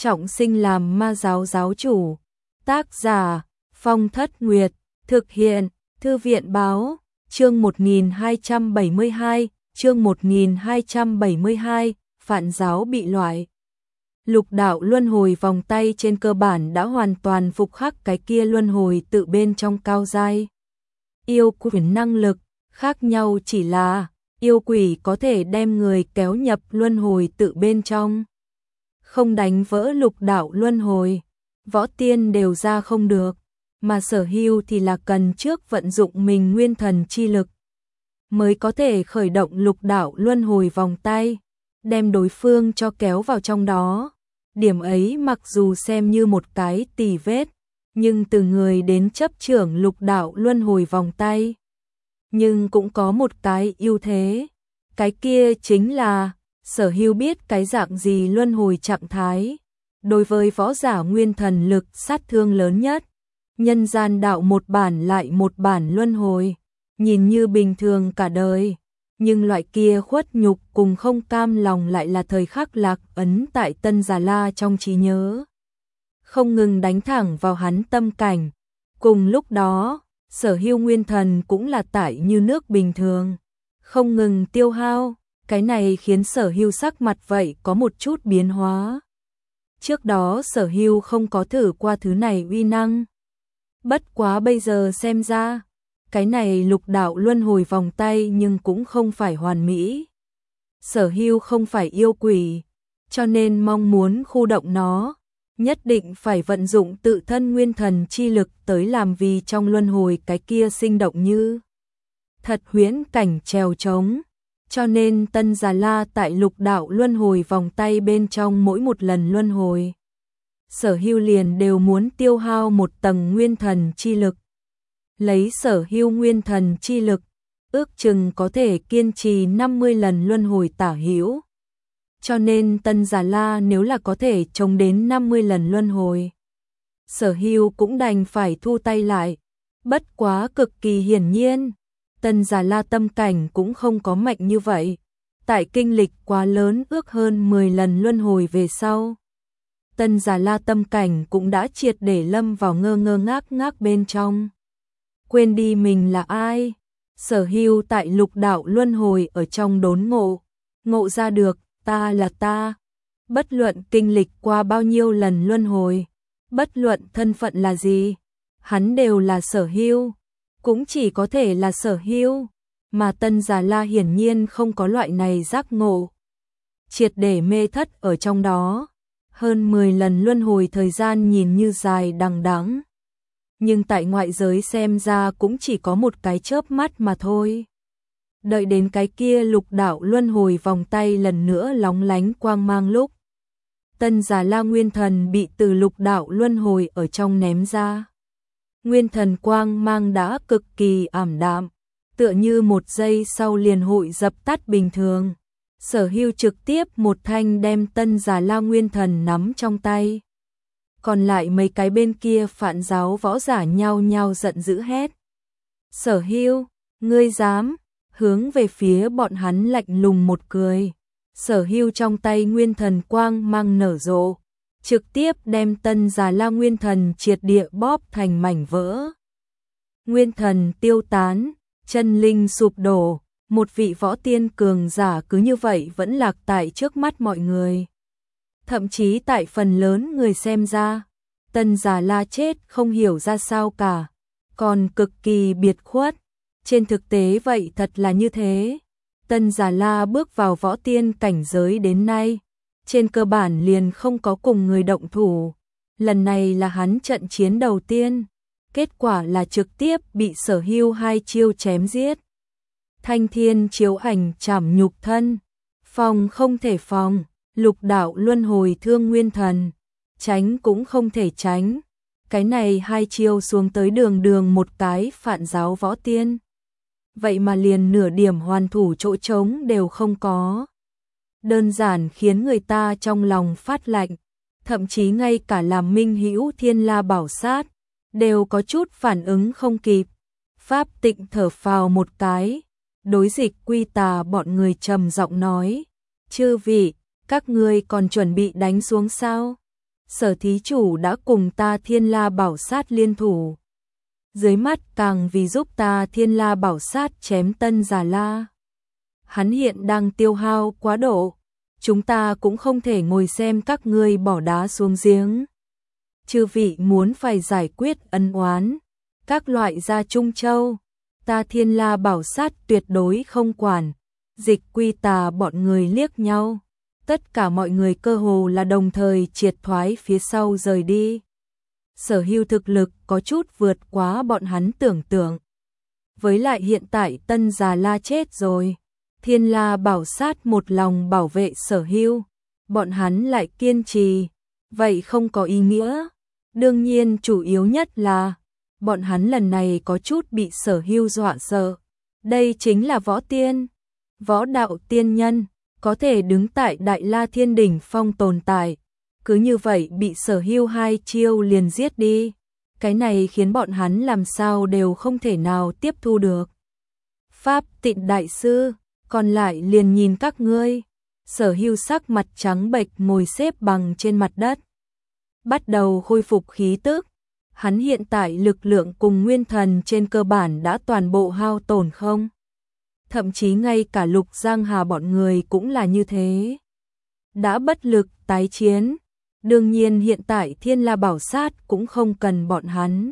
trọng sinh làm ma giáo giáo chủ. Tác giả Phong Thất Nguyệt, thực hiện Thư viện Báo. Chương 1272, Phản giáo bị loại. Lục đạo luân hồi vòng tay trên cơ bản đã hoàn toàn phục khắc cái kia luân hồi tự bên trong cao giai. Yêu quỷ năng lực, khác nhau chỉ là yêu quỷ có thể đem người kéo nhập luân hồi tự bên trong. Không đánh vỡ lục đạo luân hồi, võ tiên đều ra không được, mà Sở Hưu thì là cần trước vận dụng mình nguyên thần chi lực mới có thể khởi động lục đạo luân hồi vòng tay, đem đối phương cho kéo vào trong đó. Điểm ấy mặc dù xem như một cái tì vết, nhưng từ người đến chấp trưởng lục đạo luân hồi vòng tay, nhưng cũng có một cái ưu thế, cái kia chính là Sở Hưu biết cái dạng gì luân hồi trạng thái, đối với võ giả nguyên thần lực sát thương lớn nhất. Nhân gian đạo một bản lại một bản luân hồi, nhìn như bình thường cả đời, nhưng loại kia khuất nhục cùng không cam lòng lại là thời khắc lạc ấn tại Tân Già La trong trí nhớ, không ngừng đánh thẳng vào hắn tâm cảnh. Cùng lúc đó, Sở Hưu nguyên thần cũng là tải như nước bình thường, không ngừng tiêu hao, cái này khiến Sở Hưu sắc mặt vậy có một chút biến hóa. Trước đó Sở Hưu không có thử qua thứ này uy năng, bất quá bây giờ xem ra, cái này lục đạo luân hồi vòng tay nhưng cũng không phải hoàn mỹ. Sở Hưu không phải yêu quỷ, cho nên mong muốn khu động nó, nhất định phải vận dụng tự thân nguyên thần chi lực tới làm vì trong luân hồi cái kia sinh động như thật huyễn cảnh trèo trống. Cho nên Tân Già La tại lục đạo luân hồi vòng tay bên trong mỗi một lần luân hồi, Sở Hưu liền đều muốn tiêu hao một tầng nguyên thần chi lực. Lấy Sở Hưu nguyên thần chi lực, ước chừng có thể kiên trì 50 lần luân hồi tả hữu. Cho nên Tân Già La nếu là có thể chống đến 50 lần luân hồi, Sở Hưu cũng đành phải thu tay lại. Bất quá cực kỳ hiển nhiên, Tân Già La tâm cảnh cũng không có mạnh như vậy. Tại kinh lịch quá lớn ước hơn 10 lần luân hồi về sau, Tân Già La tâm cảnh cũng đã triệt để lâm vào ngơ ngơ ngác ngác bên trong. Quên đi mình là ai. Sở Hưu tại lục đạo luân hồi ở trong đốn ngộ ra được, ta là ta. Bất luận kinh lịch qua bao nhiêu lần luân hồi, bất luận thân phận là gì, hắn đều là Sở Hưu, cũng chỉ có thể là Sở Hưu, mà Tân Già La hiển nhiên không có loại này giác ngộ, triệt để mê thất ở trong đó. Hơn 10 lần luân hồi thời gian nhìn như dài đằng đẵng, nhưng tại ngoại giới xem ra cũng chỉ có một cái chớp mắt mà thôi. Đợi đến cái kia lục đạo luân hồi vòng tay lần nữa lóng lánh quang mang lúc, Tân Già La nguyên thần bị từ lục đạo luân hồi ở trong ném ra. Nguyên thần quang mang đã cực kỳ ảm đạm, tựa như một giây sau liền hội dập tắt bình thường. Sở Hưu trực tiếp một thanh đem Tân Già La nguyên thần nắm trong tay. Còn lại mấy cái bên kia phản giáo võ giả nhao nhao giận dữ hét. Sở Hưu, ngươi dám? Hướng về phía bọn hắn lạnh lùng một cười. Sở Hưu trong tay nguyên thần quang mang nở rộ, trực tiếp đem Tân Già La nguyên thần triệt địa bóp thành mảnh vỡ. Nguyên thần tiêu tán, chân linh sụp đổ, một vị võ tiên cường giả cứ như vậy vẫn lạc tại trước mắt mọi người. Thậm chí tại phần lớn người xem ra, Tân Già La chết không hiểu ra sao cả, còn cực kỳ biệt khuất. Trên thực tế vậy thật là như thế. Tân Già La bước vào võ tiên cảnh giới đến nay, trên cơ bản liền không có cùng người động thủ. Lần này là hắn trận chiến đầu tiên, kết quả là trực tiếp bị Sở Hưu hai chiêu chém giết. Thanh thiên chiếu ảnh chảm nhục thân, phòng không thể phòng, lục đạo luân hồi thương nguyên thần, tránh cũng không thể tránh. Cái này hai chiêu xuống tới đường một cái phản giáo võ tiên, vậy mà liền nửa điểm hoàn thủ chỗ trống đều không có. Đơn giản khiến người ta trong lòng phát lạnh, thậm chí ngay cả làm minh hữu Thiên La Bảo Sát đều có chút phản ứng không kịp. Pháp Tịnh thở phào một cái, đối Dịch Quy Tà bọn người trầm giọng nói: "Chư vị, các ngươi còn chuẩn bị đánh xuống sao?" Sở thí chủ đã cùng ta Thiên La Bảo Sát liên thủ. Dưới mắt càng vì giúp ta Thiên La Bảo Sát chém Tân Già La. Hắn hiện đang tiêu hao quá độ, chúng ta cũng không thể ngồi xem các ngươi bỏ đá xuống giếng. Chư vị muốn phải giải quyết ân oán, các loại ra Trung Châu, ta Thiên La Bảo Sát tuyệt đối không quản. Dịch Quy Tà bọn người liếc nhau, tất cả mọi người cơ hồ là đồng thời triệt thoái phía sau rời đi. Sở Hưu thực lực có chút vượt quá bọn hắn tưởng tượng. Với lại hiện tại Tân Già La chết rồi, Thiên La Bảo Sát một lòng bảo vệ Sở Hưu, bọn hắn lại kiên trì, vậy không có ý nghĩa. Đương nhiên chủ yếu nhất là bọn hắn lần này có chút bị Sở Hưu dọa sợ. Đây chính là võ tiên, võ đạo tiên nhân, có thể đứng tại Đại La Thiên đỉnh phong tồn tại, cứ như vậy bị Sở Hưu 2 chiêu liền giết đi. Cái này khiến bọn hắn làm sao đều không thể nào tiếp thu được. Pháp Tịnh đại sư, còn lại liền nhìn các ngươi. Sở Hưu sắc mặt trắng bệch ngồi xếp bằng trên mặt đất, bắt đầu khôi phục khí tức. Hắn hiện tại lực lượng cùng nguyên thần trên cơ bản đã toàn bộ hao tổn không. Thậm chí ngay cả Lục Giang Hà bọn người cũng là như thế. Đã bất lực tái chiến. Đương nhiên hiện tại Thiên La Bảo Sát cũng không cần bọn hắn.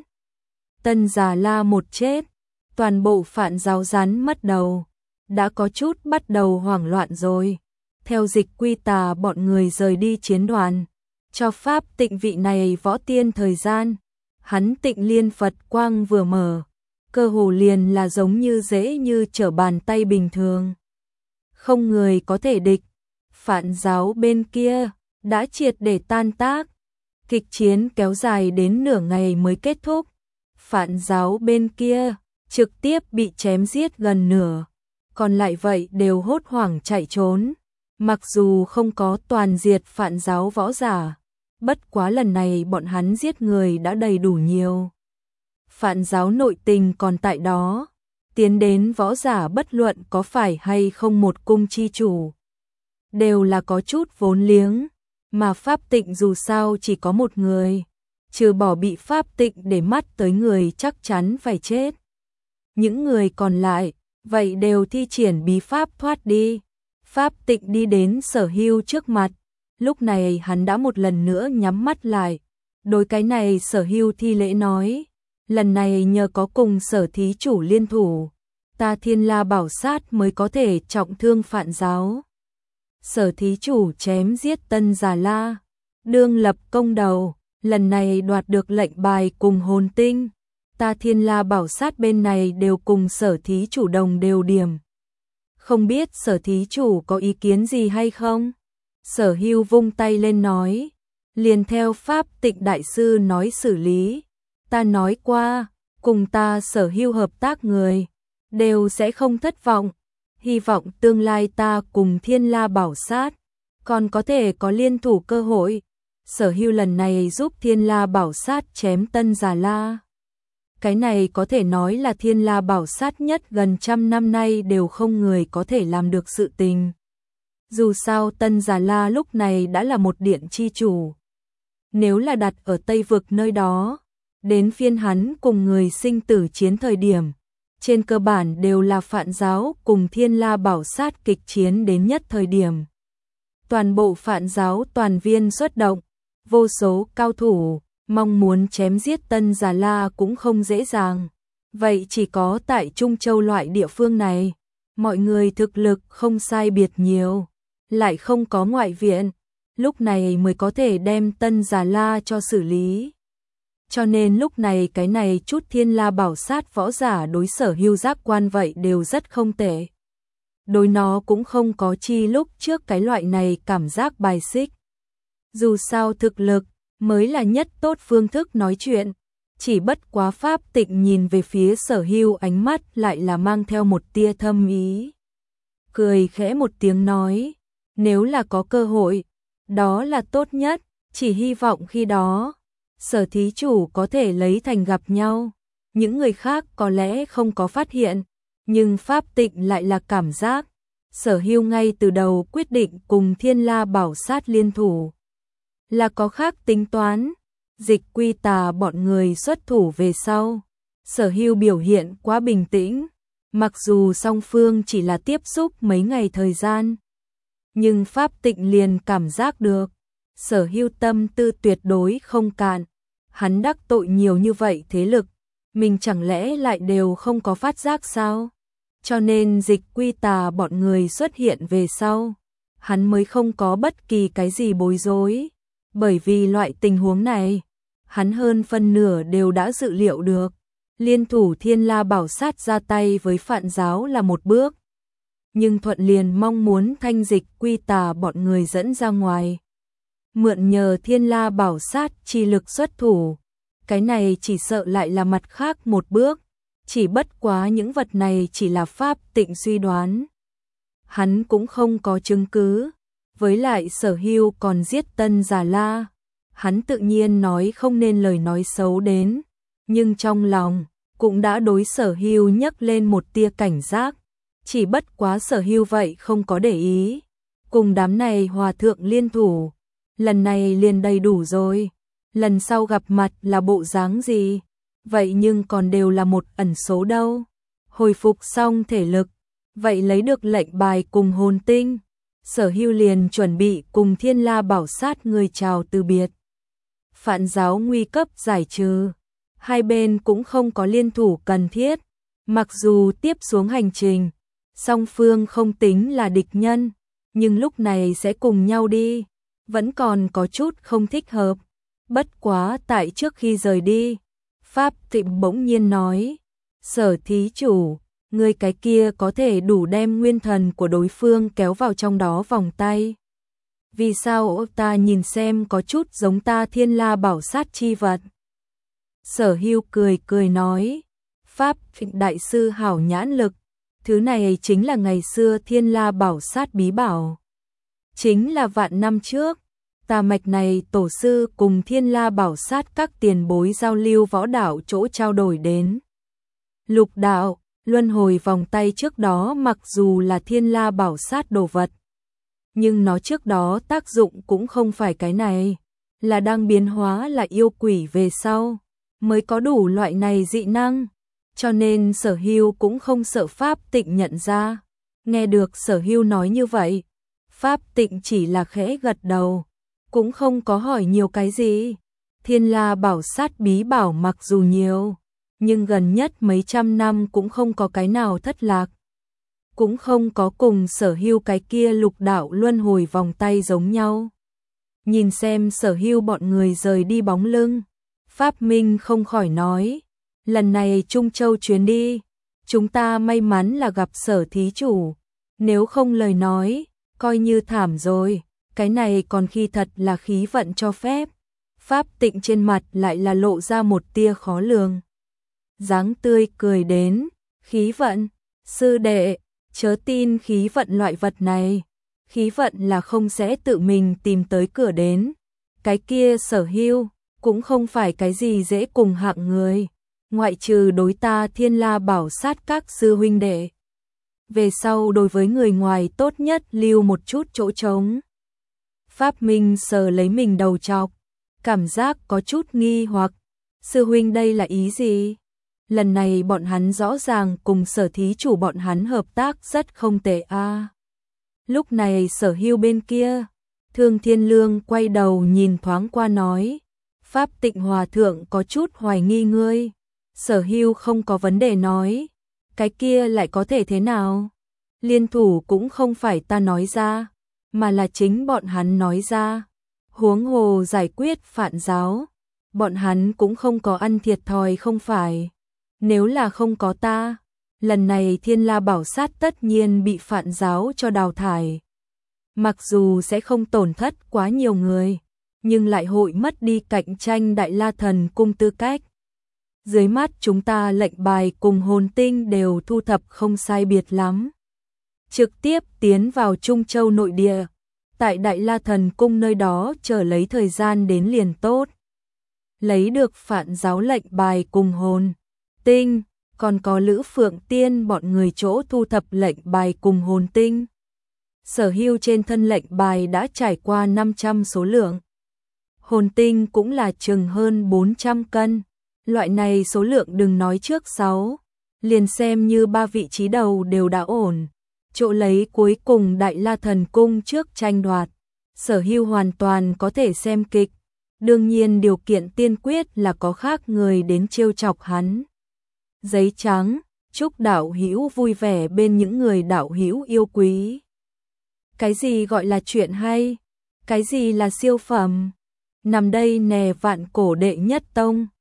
Tân Già La một chết, toàn bộ Phạn giáo rắn mất đầu, đã có chút bắt đầu hoảng loạn rồi. Theo Dịch Quy Tà bọn người rời đi chiến đoàn, cho Pháp Tịnh vị này võ tiên thời gian, hắn Tịnh Liên Phật quang vừa mở, cơ hồ liền là giống như dễ như trở bàn tay bình thường. Không người có thể địch. Phạn giáo bên kia đã triệt để tan tác. Kịch chiến kéo dài đến nửa ngày mới kết thúc. Phạn giáo bên kia trực tiếp bị chém giết gần nửa, còn lại vậy đều hốt hoảng chạy trốn. Mặc dù không có toàn diệt Phạn giáo võ giả, bất quá lần này bọn hắn giết người đã đầy đủ nhiều. Phạn giáo nội tình còn tại đó, tiến đến võ giả bất luận có phải hay không một cung chi chủ, đều là có chút vốn liếng, mà Pháp Tịnh dù sao chỉ có một người, trừ bỏ bị Pháp Tịnh để mắt tới người chắc chắn phải chết. Những người còn lại, vậy đều thi triển bí pháp thoát đi. Pháp Tịnh đi đến Sở Hưu trước mặt, lúc này hắn đã một lần nữa nhắm mắt lại. Đối cái này Sở Hưu thi lễ nói, lần này nhờ có cùng Sở thí chủ liên thủ, ta Thiên La Bảo Sát mới có thể trọng thương Phạn giáo. Sở thí chủ chém giết Tân Già La, đương lập công đầu, lần này đoạt được lệnh bài cùng hồn tinh, ta Thiên La Bảo Sát bên này đều cùng Sở thí chủ đồng đều điểm. Không biết Sở thí chủ có ý kiến gì hay không? Sở Hưu vung tay lên nói, liền theo Pháp Tịnh đại sư nói xử lý. Ta nói qua, cùng ta Sở Hưu hợp tác người, đều sẽ không thất vọng. Hy vọng tương lai ta cùng Thiên La Bảo Sát còn có thể có liên thủ cơ hội. Sở Hưu lần này giúp Thiên La Bảo Sát chém Tân Già La. Cái này có thể nói là Thiên La Bảo Sát nhất gần 100 năm nay đều không người có thể làm được sự tình. Dù sao Tân Già La lúc này đã là một điện chi chủ. Nếu là đặt ở Tây Vực nơi đó, đến phiên hắn cùng người sinh tử chiến thời điểm, trên cơ bản đều là Phạn giáo cùng Thiên La Bảo Sát kịch chiến đến nhất thời điểm. Toàn bộ Phạn giáo toàn viên xuất động, vô số cao thủ, mong muốn chém giết Tân Già La cũng không dễ dàng. Vậy chỉ có tại Trung Châu loại địa phương này, mọi người thực lực không sai biệt nhiều, lại không có ngoại viện, lúc này mới có thể đem Tân Già La cho xử lý. Cho nên lúc này cái này chút Thiên La Bảo Sát võ giả đối Sở Hưu giác quan vậy đều rất không tệ. Đối nó cũng không có chi lúc trước cái loại này cảm giác bài xích. Dù sao thực lực mới là nhất tốt phương thức nói chuyện, chỉ bất quá Pháp Tịnh nhìn về phía Sở Hưu ánh mắt lại là mang theo một tia thâm ý. Cười khẽ một tiếng nói, nếu là có cơ hội, đó là tốt nhất, chỉ hy vọng khi đó Sở thí chủ có thể lấy thành gặp nhau. Những người khác có lẽ không có phát hiện, nhưng Pháp Tịnh lại là cảm giác Sở Hưu ngay từ đầu quyết định cùng Thiên La Bảo Sát liên thủ, là có khác tính toán. Dịch Quy Tà bọn người xuất thủ về sau. Sở Hưu biểu hiện quá bình tĩnh, mặc dù song phương chỉ là tiếp xúc mấy ngày thời gian. Nhưng Pháp Tịnh liền cảm giác được, Sở Hưu tâm tư tuyệt đối không cạn. Hắn đắc tội nhiều như vậy thế lực, mình chẳng lẽ lại đều không có phát giác sao? Cho nên Dịch Quy Tà bọn người xuất hiện về sau, hắn mới không có bất kỳ cái gì bối rối. Bởi vì loại tình huống này, hắn hơn phân nửa đều đã dự liệu được. Liên thủ Thiên La Bảo Sát ra tay với Phạn Giáo là một bước, nhưng Thuận liền mong muốn thanh Dịch Quy Tà bọn người dẫn ra ngoài, mượn nhờ Thiên La Bảo Sát chi lực xuất thủ. Cái này chỉ sợ lại là mặt khác một bước, chỉ bất quá những vật này chỉ là Pháp Tịnh suy đoán. Hắn cũng không có chứng cứ, với lại Sở Hưu còn giết Tân Già La, hắn tự nhiên nói không nên lời nói xấu đến, nhưng trong lòng cũng đã đối Sở Hưu nhấc lên một tia cảnh giác, chỉ bất quá Sở Hưu vậy không có để ý, cùng đám này hòa thượng liên thủ, lần này liền đầy đủ rồi, lần sau gặp mặt là bộ dáng gì, vậy nhưng còn đều là một ẩn số đâu. Hồi phục xong thể lực, vậy lấy được lệnh bài cùng hồn tinh, Sở Hưu liền chuẩn bị cùng Thiên La Bảo Sát người chào từ biệt. Phạn Giáo nguy cấp giải trừ, hai bên cũng không có liên thủ cần thiết, mặc dù tiếp xuống hành trình, song phương không tính là địch nhân, nhưng lúc này sẽ cùng nhau đi, vẫn còn có chút không thích hợp. Bất quá tại trước khi rời đi, Pháp Tịnh bỗng nhiên nói, Sở thí chủ, người cái kia có thể đủ đem nguyên thần của đối phương kéo vào trong đó vòng tay. Vì sao ta nhìn xem có chút giống ta Thiên La Bảo Sát chi vật? Sở Hưu cười cười nói, Pháp Tịnh đại sư hảo nhãn lực, thứ này chính là ngày xưa Thiên La Bảo Sát bí bảo. Chính là vạn năm trước, tà mạch này tổ sư cùng Thiên La Bảo Sát các tiền bối giao lưu võ đạo chỗ trao đổi đến. Lục đạo, luân hồi vòng tay trước đó mặc dù là Thiên La Bảo Sát đồ vật, nhưng nó trước đó tác dụng cũng không phải cái này, là đang biến hóa là yêu quỷ về sau, mới có đủ loại này dị năng, cho nên Sở Hưu cũng không sợ Pháp Tịnh nhận ra. Nghe được Sở Hưu nói như vậy, Pháp Tịnh chỉ là khẽ gật đầu, cũng không có hỏi nhiều cái gì. Thiên La Bảo Sát bí bảo mặc dù nhiều, nhưng gần nhất mấy trăm năm cũng không có cái nào thất lạc, cũng không có cùng Sở Hưu cái kia lục đạo luân hồi vòng tay giống nhau. Nhìn xem Sở Hưu bọn người rời đi bóng lưng, Pháp Minh không khỏi nói, lần này Trung Châu chuyến đi, chúng ta may mắn là gặp Sở thí chủ, nếu không lời nói, coi như thảm rồi, cái này còn khi thật là khí vận cho phép. Pháp Tịnh trên mặt lại là lộ ra một tia khó lường, dáng tươi cười đến, khí vận, sư đệ, chớ tin khí vận loại vật này, khí vận là không sẽ tự mình tìm tới cửa đến, cái kia Sở Hưu cũng không phải cái gì dễ cùng hạng người, ngoại trừ đối ta Thiên La Bảo Sát các sư huynh đệ. Về sau đối với người ngoài tốt nhất lưu một chút chỗ trống. Pháp Minh sờ lấy mình đầu trọc, cảm giác có chút nghi hoặc, sư huynh đây là ý gì? Lần này bọn hắn rõ ràng cùng Sở thí chủ bọn hắn hợp tác rất không tệ a. Lúc này Sở Hưu bên kia, Thương Thiên Lương quay đầu nhìn thoáng qua nói, Pháp Tịnh hòa thượng có chút hoài nghi ngươi. Sở Hưu không có vấn đề nói, cái kia lại có thể thế nào? Liên thủ cũng không phải ta nói ra, mà là chính bọn hắn nói ra. Huống hồ giải quyết Phạn Giáo, bọn hắn cũng không có ăn thiệt thòi không phải. Nếu là không có ta, lần này Thiên La Bảo Sát tất nhiên bị Phạn Giáo cho đào thải. Mặc dù sẽ không tổn thất quá nhiều người, nhưng lại hội mất đi cạnh tranh Đại La Thần Cung tư cách. Dưới mắt chúng ta lệnh bài cùng hồn tinh đều thu thập không sai biệt lắm. Trực tiếp tiến vào Trung Châu nội địa, tại Đại La Thần Cung nơi đó chờ lấy thời gian đến liền tốt. Lấy được Phạn Giáo lệnh bài cùng hồn tinh, còn có Lữ Phượng Tiên bọn người chỗ thu thập lệnh bài cùng hồn tinh. Sở Hưu trên thân lệnh bài đã trải qua 500 số lượng. hồn tinh cũng là chừng hơn 400 cân. Loại này số lượng đừng nói trước 6, liền xem như 3 vị trí đầu đều đã ổn. Chỗ lấy cuối cùng Đại La Thần Cung trước tranh đoạt, Sở Hưu hoàn toàn có thể xem kịch. Đương nhiên điều kiện tiên quyết là có khác người đến trêu chọc hắn. Giấy trắng, chúc đạo hữu vui vẻ bên những người đạo hữu yêu quý. Cái gì gọi là chuyện hay? Cái gì là siêu phẩm? Nằm đây nè Vạn Cổ đệ nhất tông.